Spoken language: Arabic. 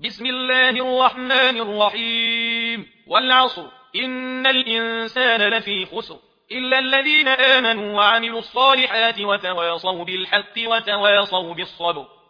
بسم الله الرحمن الرحيم والعصر إن الإنسان لفي خسر إلا الذين آمنوا وعملوا الصالحات وتواصوا بالحق وتواصوا بالصبر